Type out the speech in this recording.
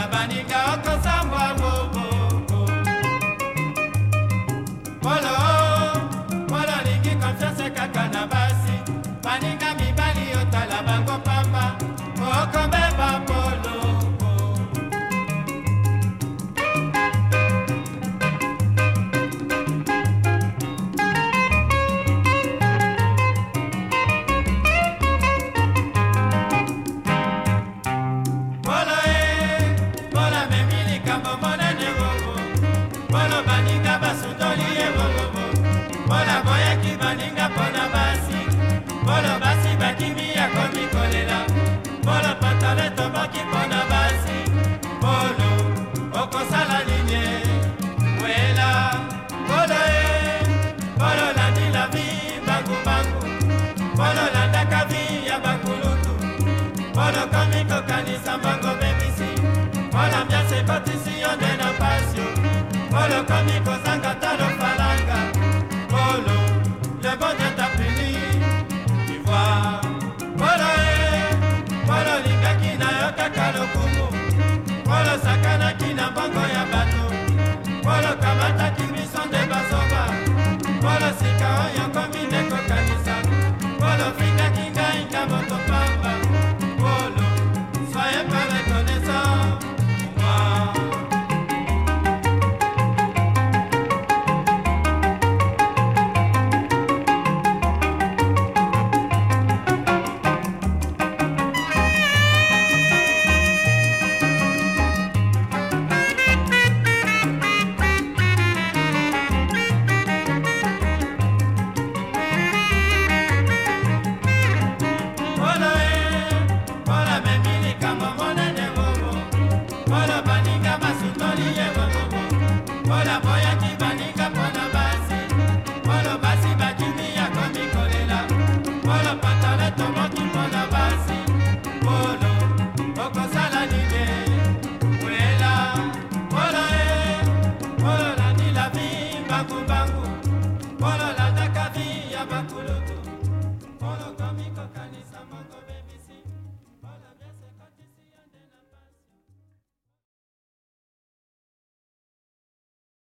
na baninga okosambwa bobo Polo Polo lingi confiance kaka na basi baninga mibali otala bango pamba okobeba Polo Polo boyaki baninga pona basi Polo basi bakimi ya komi kolela Polo pantale toboki pona basi Polo okosala linye Wela Polo Polo landi la vie bangu bangu Polo landaka vie ya bakulutu Polo komi kokanisa mbango bebisi Polo ambiance kotisi yonde na pasio Polo komi kozanga talo falanga Polo, le bon Dieu t'a puni, tu vois. Polo, Polo, l'ingaki na yoka kalokumu. Polo, sakana.